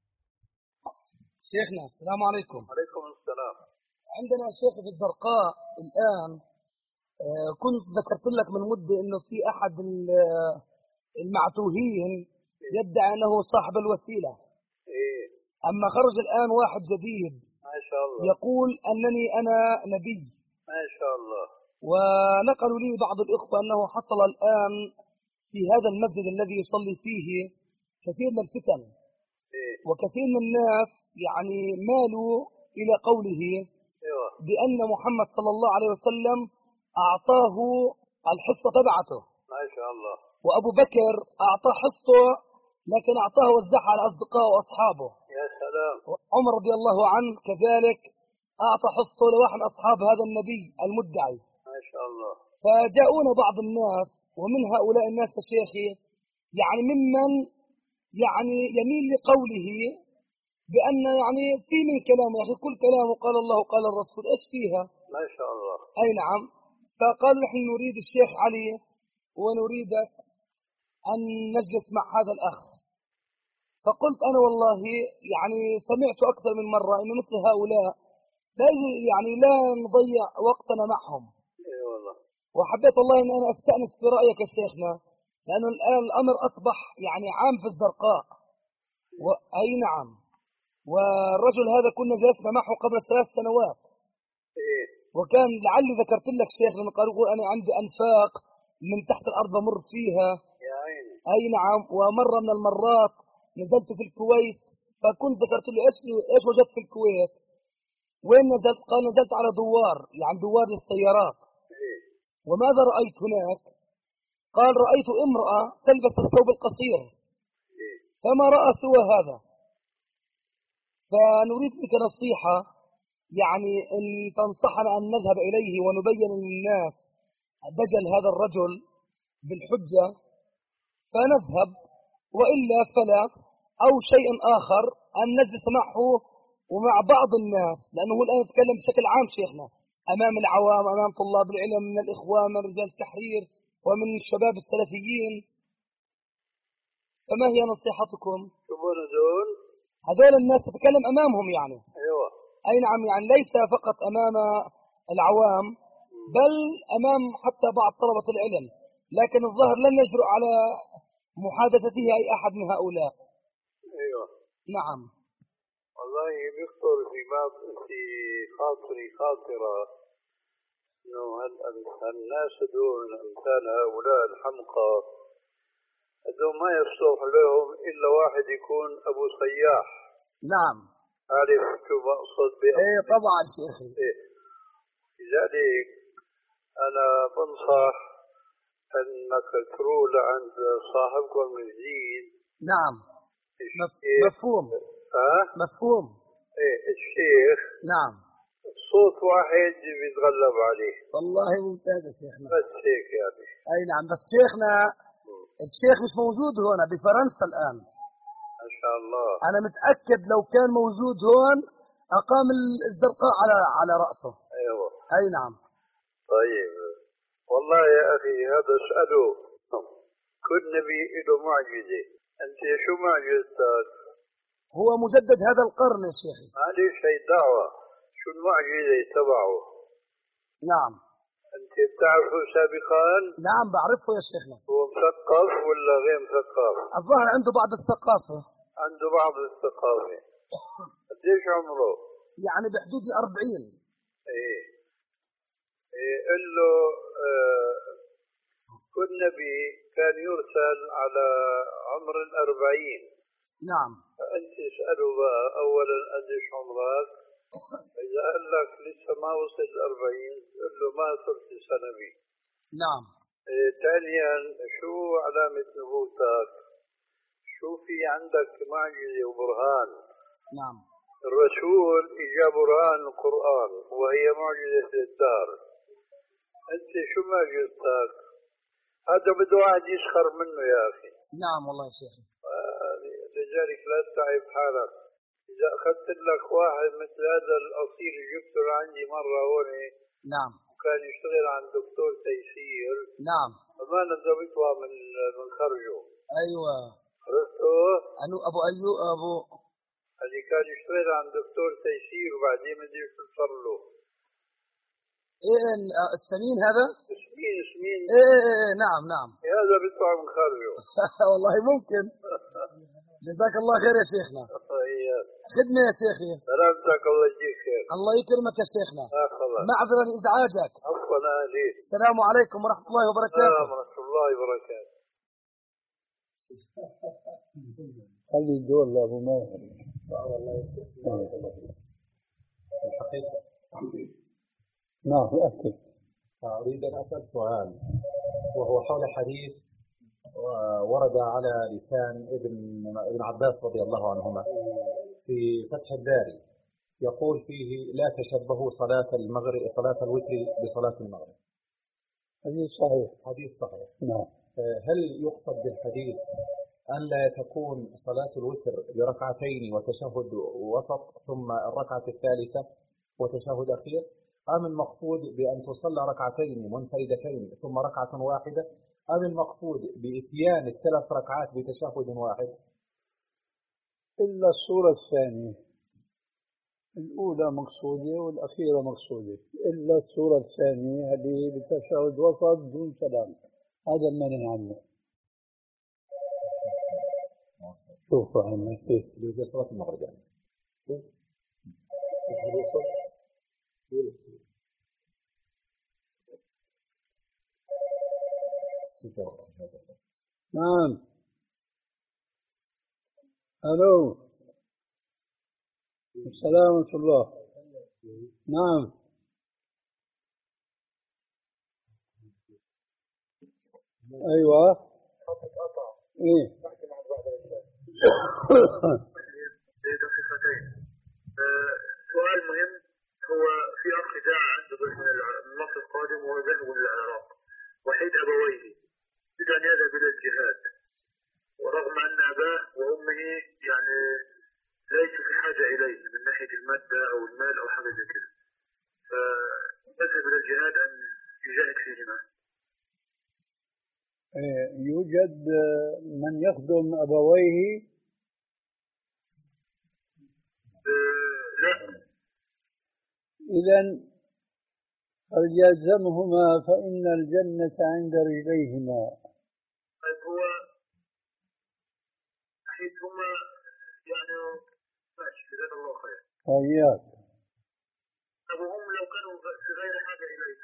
شيخنا السلام عليكم. عليكم السلام. عندنا شيخ في الزرقاء الآن، آه كنت ذكرت لك من مدة إنه في أحد المعتوهين يدعي أنه صاحب الوسيلة. إيه. أما خرج الآن واحد جديد ما شاء الله يقول أنني أنا نبي. ما شاء الله. ونقلوا لي بعض الإخوة أنه حصل الآن في هذا المسجد الذي يصلي فيه كثير من الفتن. إيه. وكثير من الناس يعني مالوا إلى قوله أيوة. بأن محمد صلى الله عليه وسلم أعطاه الحصة تبعته. ما شاء الله. وأبو بكر أعطاه حصته لكن أعطاه وزعها على أصدقائه وأصحابه. يا سلام. عمر رضي الله عنه كذلك أعطى حصته لواحد من أصحاب هذا النبي المدعي. ما شاء الله. فجاءونا بعض الناس، ومن هؤلاء الناس يا شيخي يعني ممن يعني يميل لقوله بأن يعني في من كلامه يا أخي كل كلامه قال الله قال الرسول، إيش فيها؟ ما شاء الله. أي نعم. فقالوا نحن نريد الشيخ علي ونريدك أن نجلس مع هذا الأخ. فقلت أنا والله يعني سمعت أكثر من مرة أن مثل هؤلاء لا يعني لا نضيع وقتنا معهم. اي والله. وحبيت والله أن أنا أستأنس في رأيك يا شيخنا، لأنه الآن الأمر أصبح يعني عام في الزرقاء. أي نعم. والرجل هذا كنا جلسنا معه قبل ثلاث سنوات. إيه. وكان لعلي ذكرت لك شيخ لأنه قال يقول أنا عندي أنفاق من تحت الأرض أمر فيها. يا عيني. أي نعم. ومرة من المرات نزلت في الكويت فكنت ذكرت له إيش إيش وجدت في الكويت؟ وين نزلت؟ قال نزلت على دوار يعني دوار للسيارات. إيه. وماذا رأيت هناك؟ قال رأيت امرأة تلبس الثوب القصير. إيه. فما رأى سوى هذا. فنريد منك نصيحة يعني أن تنصحنا أن نذهب إليه ونبين للناس دجل هذا الرجل بالحجة فنذهب، وإلا فلا، أو شيء آخر أن نجلس معه ومع بعض الناس، لأنه هو الآن يتكلم بشكل عام شيخنا أمام العوام، أمام طلاب العلم من الإخوان من رجال التحرير ومن الشباب السلفيين. فما هي نصيحتكم؟ شوفون هذول هذول الناس تتكلم أمامهم يعني. ايوه. أي نعم. يعني ليس فقط أمام العوام بل أمام حتى بعض طلبة العلم، لكن الظاهر لن يجرؤ على محادثته أي أحد من هؤلاء. نعم. والله بيخطر في بعض في خاطري خاطرة إنه الناس دول أمثال هؤلاء الحمقى هذول ما يصلح لهم إلا واحد يكون أبو صياح. نعم. عارف شو بقصد بأبو؟ إيه طبعا شيخي. إيه. لذلك أنا بنصح أنك تروح لعند صاحبكم الجديد. نعم. مفهوم. ها؟ مفهوم. إيه الشيخ. نعم. صوت واحد بيتغلب عليه. والله ممتاز يا شيخنا. بس هيك يعني. أي نعم. بس شيخنا الشيخ مش موجود هنا بفرنسا الآن. ما شاء الله. أنا متأكد لو كان موجود هون أقام الزرقاء على على رأسه. أيوه. أي نعم. طيب والله يا أخي هذا اسأله كل نبي له معجزة. أنت شو معجزتك؟ هو مجدد هذا القرن يا شيخي. معلش هي دعوة. شو المعجزة تبعه؟ نعم. أنت بتعرفه سابقا؟ نعم بعرفه يا شيخنا. هو مثقف ولا غير مثقف؟ الظاهر عنده بعض الثقافة. عنده بعض الثقافة. قديش عمره؟ يعني بحدود الأربعين. إيه. إيه قل له آه كل نبي كان يرسل على عمر الأربعين. نعم. فأنت اسأله بقى أولا قديش عمرك؟ إذا قال لك لسه ما وصل الأربعين قل له ما صرت سنبي. نعم. إيه ثانيا شو علامة نبوتك؟ شو في عندك معجزة وبرهان؟ نعم. الرسول إجا برهان القرآن وهي معجزة الدار. أنت شو معجزتك؟ هذا بده واحد يسخر منه يا أخي. نعم والله يا شيخي. لذلك لا تتعب حالك. إذا أخذت لك واحد مثل هذا الأصيل جبته لعندي مرة هون. نعم. وكان يشتغل عند دكتور تيسير. نعم. فما نزلتها من من خرجه. أيوة. عرفته؟ أنو أبو أيوب أبو. اللي كان يشتغل عند دكتور تيسير وبعدين ما ادري شو صار له. ايه السمين هذا؟ سمين سمين. ايه ايه ايه نعم نعم. هذا بيطلع من خرجه. والله ممكن. جزاك الله خير يا شيخنا. خدمة يا شيخي. سلامتك الله يجزيك خير. الله يكرمك يا شيخنا. آه معذرة لإزعاجك. عفوا أهلي. السلام عليكم ورحمة الله وبركاته. السلام ورحمة الله وبركاته. خلي الدور لأبو ماهر. والله يسلمك. الحقيقة نعم أكيد. أريد أن أسأل سؤال وهو حول حديث ورد على لسان ابن ابن عباس رضي الله عنهما في فتح الباري يقول فيه لا تشبهوا صلاة المغرب صلاة الوتر بصلاة المغرب. حديث صحيح. حديث صحيح. نعم. هل يقصد بالحديث أن لا تكون صلاة الوتر بركعتين وتشهد وسط ثم الركعة الثالثة وتشهد أخير، أم المقصود بأن تصلى ركعتين منفردتين ثم ركعة واحدة، أم المقصود بإتيان الثلاث ركعات بتشهد واحد؟ إلا الصورة الثانية، الأولى مقصودة والأخيرة مقصودة، إلا الصورة الثانية هذه بتشهد وسط دون سلام، هذا المنهي عنه. شوف عنا كيف جزء صلاة المغرب يعني. نعم. ألو. السلام ورحمة الله. نعم. أيوة. إيه. سؤال مهم، هو في أخ جاء عنده من مصر القادم وهو ذهب للعراق وحيد أبويه يريد أن يذهب إلى الجهاد، ورغم أن أباه وأمه يعني ليسوا في حاجة إليه من ناحية المادة أو المال أو حاجة زي كده، فيذهب إلى الجهاد أن يجاهد فيهما. يوجد من يخدم أبويه؟ لا. إذن فليلزمهما فإن الجنة عند رجليهما. طيب هو حيث هما يعني ماشي جزاك الله خير. وإياك. طب وهم لو كانوا في غير حاجة إليه؟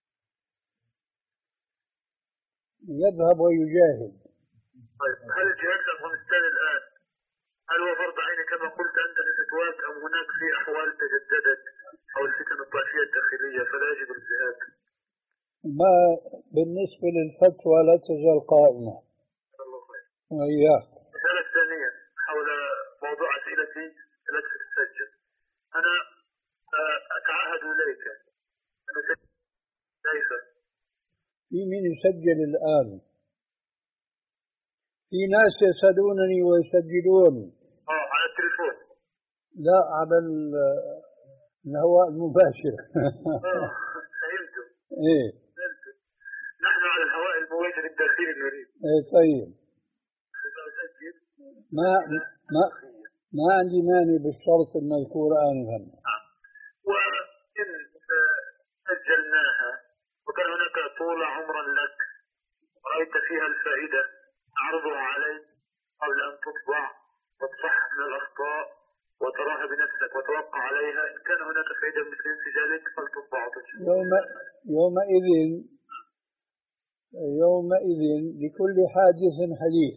يذهب ويجاهد. طيب هل الجهاد في أفغانستان الآن هل هو فرض عين كما قلت أنت لفتواك أم هناك في أحوال تجددت أو الفتن الطائفية الداخلية فلا يجب الجهاد؟ ما بالنسبة للفتوى لا تزال قائمة. الله خير. وإياك. المسألة الثانية حول موضوع أسئلتي التي تتسجل. أنا أتعهد إليك أن أسجل كيف؟ في من يسجل الآن؟ في ناس يسألونني ويسجلون. آه على التليفون؟ لا على الهواء المباشر. آه فهمت. إيه. فهمت. نحن على الهواء المباشر الداخلي نريد. إيه طيب. أسجل. ما ما ما عندي مانع بالشرط المذكور آنفا. وإن سجلناها وكان هناك طول عمرا لك رأيت فيها الفائدة أعرضها عليك قبل أن تطبع وتصحح من الأخطاء وتراها بنفسك وتوقع عليها. إن كان هناك فائدة مثل سجالك فلتطبع وتنشر. يوم يومئذ يومئذ لكل حادث حديث.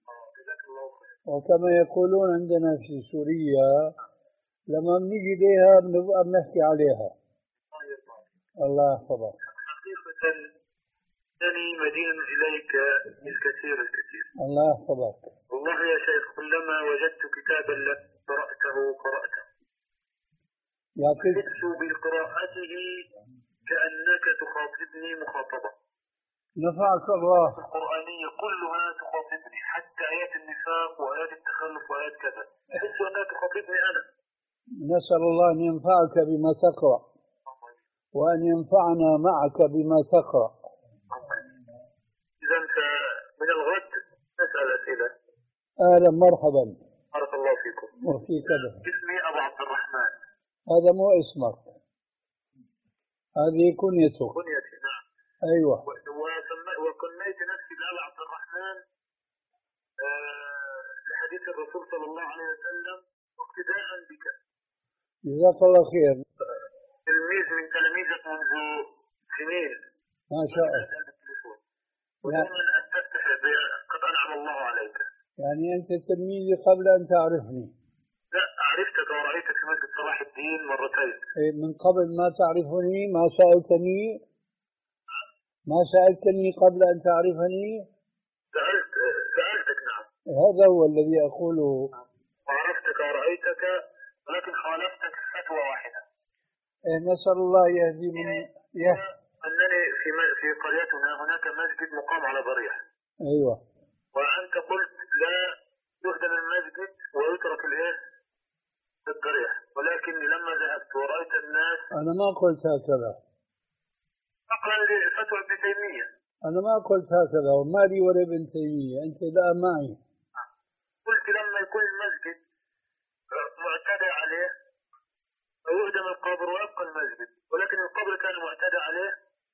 وكما يقولون عندنا في سوريا لما بنيجي ليها بنبقى بنحكي عليها. الله يحفظك. حقيقة أنني مدين إليك الكثير الكثير. الله يحفظك. والله يا شيخ كلما وجدت كتابا لك قرأته قرأته. يعطيك. أحس بقراءته كأنك تخاطبني مخاطبة. نفعك الله. القرآنية كلها تخاطبني حتى آيات النفاق وآيات التخلف وآيات كذا. أحس أنها تخاطبني أنا. نسأل الله أن ينفعك بما تقرأ وأن ينفعنا معك بما تقرأ. إذا من الغد نسأل أسئلة. أهلا مرحبا. بارك الله فيكم. وفيك به. اسمي أبو عبد الرحمن. هذا مو اسمك، هذه كنيتك. كنيتي نعم. أيوة. وكنيت نفسي بأبي عبد الرحمن آه لحديث الرسول صلى الله عليه وسلم واقتداء بك. جزاك الله خير. تلميذ من تلاميذك منذ سنين. ما شاء الله. ودائما أستفتح قد أنعم الله عليك. يعني أنت تلميذي قبل أن تعرفني؟ لا عرفتك ورأيتك في مسجد صلاح الدين مرتين. من قبل ما تعرفني ما سألتني؟ ما سألتني قبل أن تعرفني؟ سألت سألتك نعم. هذا هو الذي أقوله. وعرفتك ورأيتك ولكن خالفتك فتوى واحدة. نسأل الله يهدي من يه. أنني في في قريتنا هناك مسجد مقام على ضريح. أيوة. وأنت قلت لا يهدم المسجد ويترك الإيه؟ الضريح، ولكني لما ذهبت ورأيت الناس. أنا ما قلت هكذا. نقلا لفتوى ابن تيمية. أنا ما قلت هكذا وما لي ولا ابن تيمية، أنت لا معي. قلت لما يكون المسجد معتدى عليه ويهدم القبر ويبقى المسجد، ولكن القبر كان معتدى عليه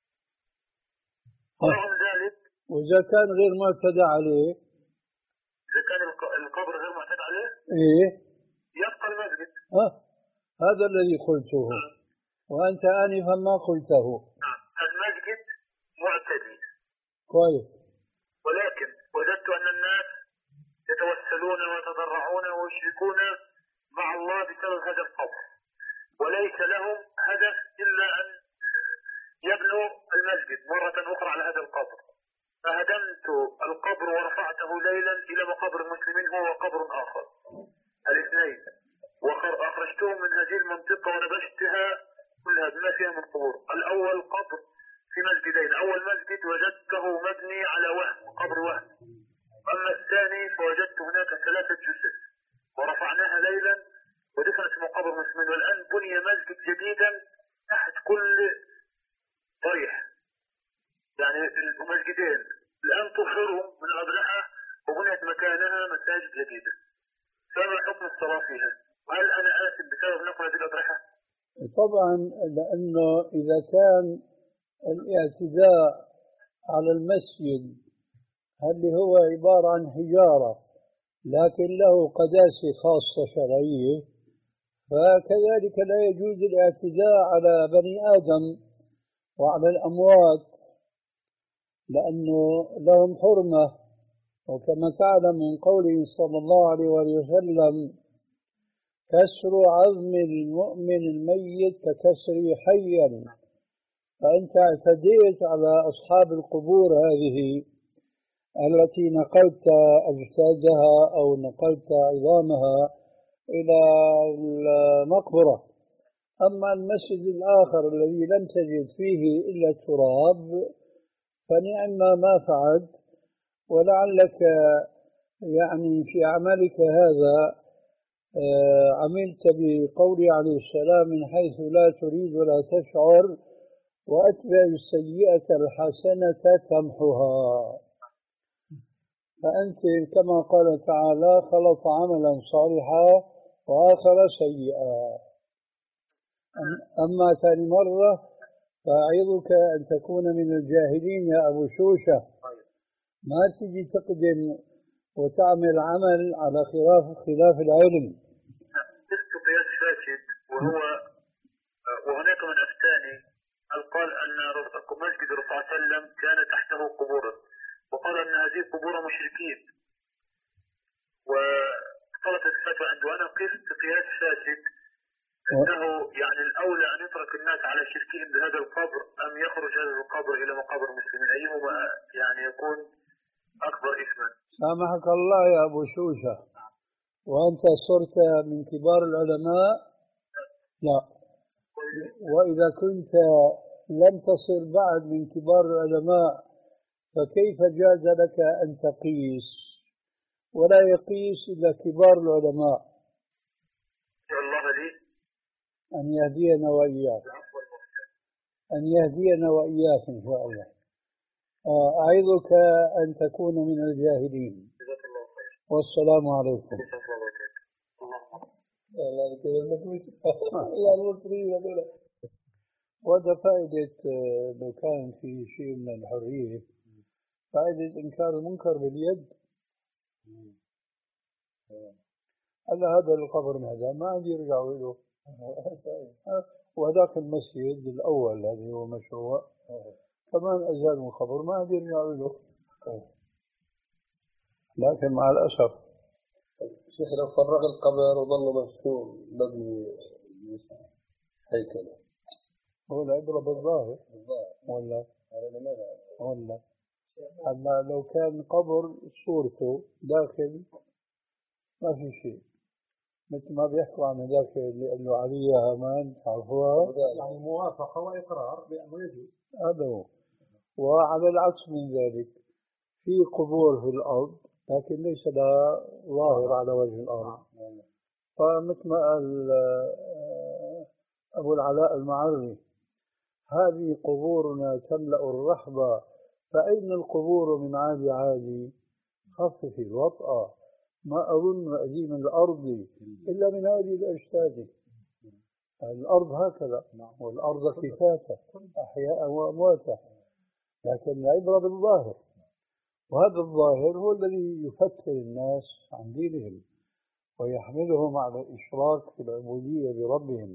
ورغم ذلك. وإذا كان غير معتدى عليه. إذا كان القبر غير معتدى عليه. إيه. يبقى المسجد. ها هذا الذي قلته. آه. وأنت آنفا ما قلته. آه. المسجد معتدي. كويس. ولكن وجدت أن الناس يتوسلون ويتضرعون ويشركون مع الله بسبب هذا القبر، وليس لهم هدف إلا أن يبنوا المسجد مرة أخرى على هذا القبر. فهدمت القبر ورفعته ليلا إلى مقابر المسلمين هو قبر آخر الاثنين، وأخرجتهم من هذه المنطقة ونبشتها كلها بما فيها من قبور. الأول قبر في مسجدين، أول مسجد وجدته مبني على وهم قبر وهم، أما الثاني فوجدت هناك ثلاثة جثث ورفعناها ليلا ودفنت في مقابر المسلمين، والآن بني مسجد جديدا تحت كل ضريح، يعني المسجدين الآن طهروا من الأضرحة وبنيت مكانها مساجد جديدة. فما حكم الصلاة فيها؟ وهل أنا آثم بسبب نقل هذه الأضرحة؟ طبعا، لأنه إذا كان الاعتداء على المسجد اللي هو عبارة عن حجارة لكن له قداسة خاصة شرعية، فكذلك لا يجوز الاعتداء على بني آدم وعلى الأموات لأنه لهم حرمة. وكما تعلم من قوله صلى الله عليه وسلم: كسر عظم المؤمن الميت ككسره حيا. فأنت اعتديت على أصحاب القبور هذه التي نقلت أجسادها أو نقلت عظامها إلى المقبرة. أما المسجد الآخر الذي لم تجد فيه إلا التراب فنعم ما فعلت، ولعلك يعني في عملك هذا عملت بقوله عليه السلام: من حيث لا تريد ولا تشعر، وأتبع السيئة الحسنة تمحها. فأنت كما قال تعالى: خلط عملا صالحا وآخر سيئا. أما ثاني مرة فأعظك أن تكون من الجاهلين يا أبو شوشة، ما تجي تقدم وتعمل عمل على خلاف خلاف العلم. قلت قياس فاسد، وهو وهناك من أفتاني قال أن مسجد الرسول صلى الله عليه وسلم كان تحته قبور، وقال أن هذه قبور مشركين، وطلبت الفتوى عنده. وأنا قست قياس فاسد أنه يعني الأولى أن يترك الناس على شركهم بهذا القبر أم يخرج هذا القبر إلى مقابر المسلمين، أيهما يعني يكون أكبر إثما؟ سامحك الله يا أبو شوشة، وأنت صرت من كبار العلماء؟ لا. وإذا كنت لم تصل بعد من كبار العلماء فكيف جاز لك أن تقيس؟ ولا يقيس إلا كبار العلماء. الله لي أن يهدينا وإياك، أن يهدينا وإياك إن شاء الله. أعظك أن تكون من الجاهلين. والسلام عليكم. وهذا فائدة لو كان في شيء من الحرية، فائدة إنكار المنكر باليد. هلا هذا القبر هذا ما عاد يرجعوا له، وذاك المسجد الأول الذي هو مشروع كمان أزال من خبر ما عاد يرجعوا له. لكن مع الأسف شيخ لو فرغ القبر وظل مفتوح بقي هيكله، هو العبرة بالظاهر ولا ولا هلا لو كان قبر صورته داخل ما في شيء، مثل ما بيحكوا عن ذاك اللي قال له علي هامان، تعرفوها؟ يعني موافقة وإقرار بأنه يجوز. هذا هو. وعلى العكس من ذلك في قبور في الأرض لكن ليس لها ظاهر على وجه الأرض. فمثل ما قال أبو العلاء المعري: هذه قبورنا تملأ الرحبة، فأين القبور من عادي عادي؟ خفف الوطأ، ما أظن أديم الأرض إلا من هذه الأجساد. الأرض هكذا، والأرض كفاتا أحياء وأمواتا، لكن العبرة بالظاهر. وهذا الظاهر هو الذي يفتر الناس عن دينهم ويحملهم على الإشراك في العبودية بربهم.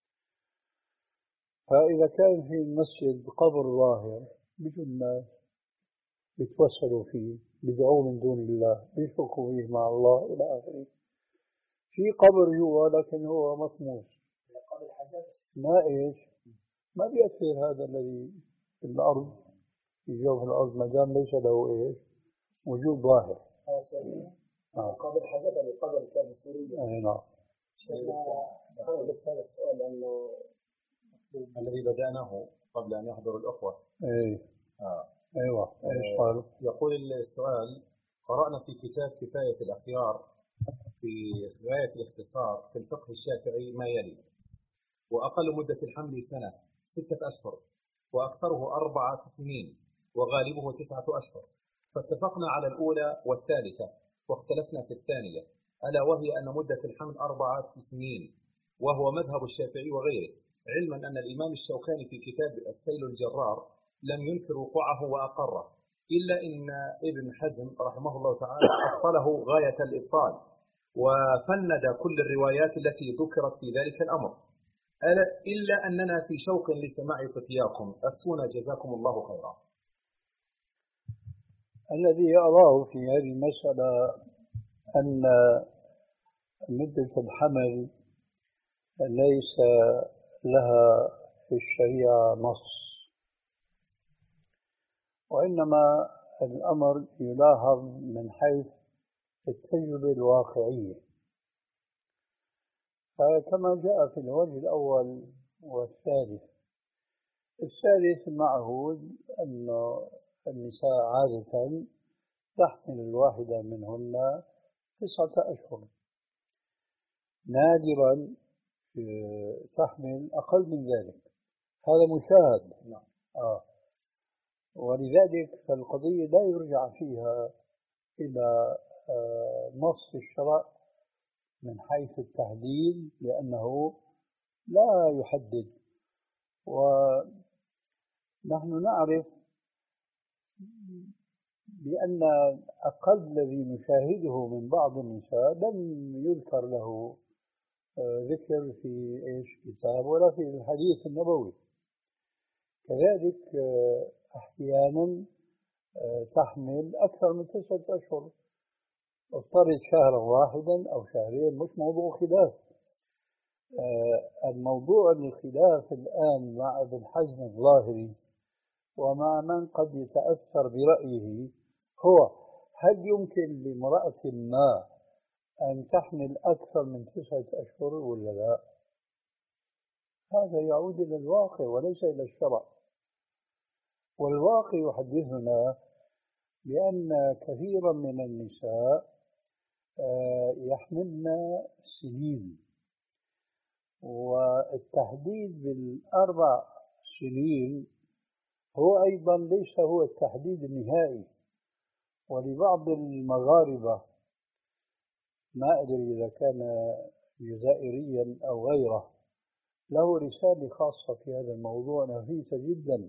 فإذا كان في المسجد قبر ظاهر بيجوا الناس بيتوسلوا فيه، بيدعوا من دون الله، بيشركوا به مع الله إلى آخره. في قبر جوا لكن هو مطموس، ما إيش ما بيأثر هذا الذي في الأرض في جوف الأرض ما دام ليس له إيش وجود ظاهر. قبل حاجات يعني قبل كان سوريا. أي نعم. أنا بس هذا السؤال لأنه الذي بدأناه قبل أن يحضر الأخوة. إيه. آه. أيوة. آه. يقول السؤال: قرأنا في كتاب كفاية الأخيار في غاية الاختصار في الفقه الشافعي ما يلي: وأقل مدة الحمل سنة ستة أشهر، وأكثره أربعة سنين، وغالبه تسعة أشهر. فاتفقنا على الأولى والثالثة واختلفنا في الثانية، ألا وهي أن مدة الحمل أربعة سنين، وهو مذهب الشافعي وغيره، علما أن الإمام الشوكاني في كتاب السيل الجرار لم ينكر وقوعه وأقره. إلا إن ابن حزم رحمه الله تعالى أبطله غاية الإبطال وفند كل الروايات التي ذكرت في ذلك الأمر، إلا أننا في شوق لسماع فتياكم، أفتونا جزاكم الله خيرا. الذي أراه في هذه المسألة أن مدة الحمل ليس لها في الشريعة نص، وإنما الأمر يلاحظ من حيث التجربة الواقعية. فكما جاء في الوجه الأول والثالث، الثالث معهود أن النساء عادة تحمل الواحدة منهن تسعة أشهر، نادرا تحمل أقل من ذلك، هذا مشاهد. آه. ولذلك فالقضية لا يرجع فيها إلى آه نص الشرع من حيث التحديد، لأنه لا يحدد. ونحن نعرف بأن أقل الذي نشاهده من بعض النساء لم يذكر له ذكر في إيش كتاب ولا في الحديث النبوي. كذلك أحيانا تحمل أكثر من تسعة أشهر، افترض شهرا واحدا أو شهرين، مش موضوع خلاف. الموضوع الخلاف الآن مع ابن حزم الظاهري ومع من قد يتأثر برأيه هو هل يمكن لامرأة ما أن تحمل أكثر من تسعة أشهر ولا لا؟ هذا يعود إلى الواقع وليس إلى الشرع. والواقع يحدثنا بأن كثيرا من النساء يحملن سنين، والتحديد بالأربع سنين هو أيضا ليس هو التحديد النهائي. ولبعض المغاربة، ما أدري إذا كان جزائريا أو غيره، له رسالة خاصة في هذا الموضوع نفيسة جدا،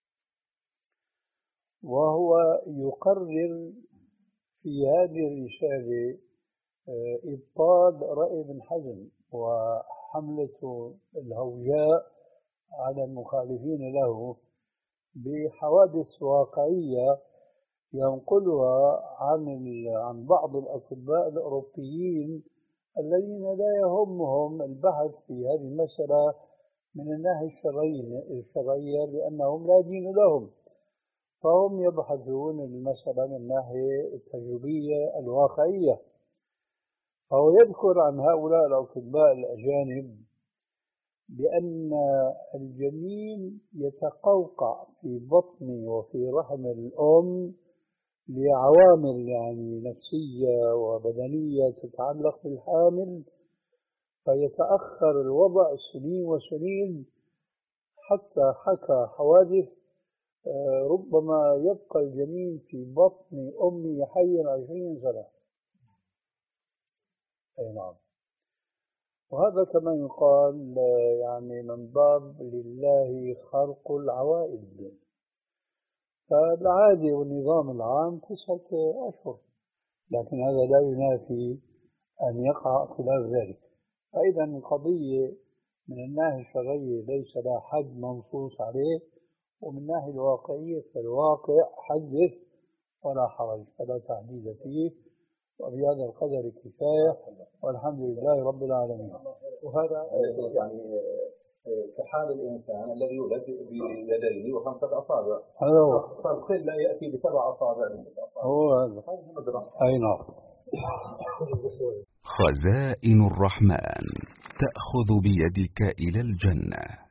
وهو يقرر في هذه الرسالة إبطال رأي ابن حزم وحملته الهوجاء على المخالفين له بحوادث واقعية ينقلها عن عن بعض الأطباء الأوروبيين الذين لا يهمهم البحث في هذه المسألة من الناحية الشرعية لأنهم لا دين لهم، فهم يبحثون المسألة من الناحية التجريبية الواقعية. فهو يذكر عن هؤلاء الأطباء الأجانب بأن الجنين يتقوقع في بطن وفي رحم الأم لعوامل يعني نفسية وبدنية تتعلق بالحامل، فيتأخر الوضع سنين وسنين، حتى حكى حوادث ربما يبقى الجنين في بطن أمه حيا عشرين سنة. أي نعم. وهذا كما يقال يعني من باب لله خلق العوائد، فالعادة والنظام العام تسعة أشهر، لكن هذا لا ينافي أن يقع خلاف ذلك. فإذا القضية من الناحية الشرعية ليس لها حد منصوص عليه، ومن الناحية الواقعية فالواقع حدث ولا حرج، فلا تعديد فيه. وبهذا القدر كفاية، والحمد لله رب العالمين. وهذا يعني كحال الإنسان الذي يولد بيديه وخمسة أصابع، هذا هو. فالخيل لا يأتي بسبع أصابع بست أصابع، هو هذا. أي نعم. خزائن الرحمن تأخذ بيدك إلى الجنة.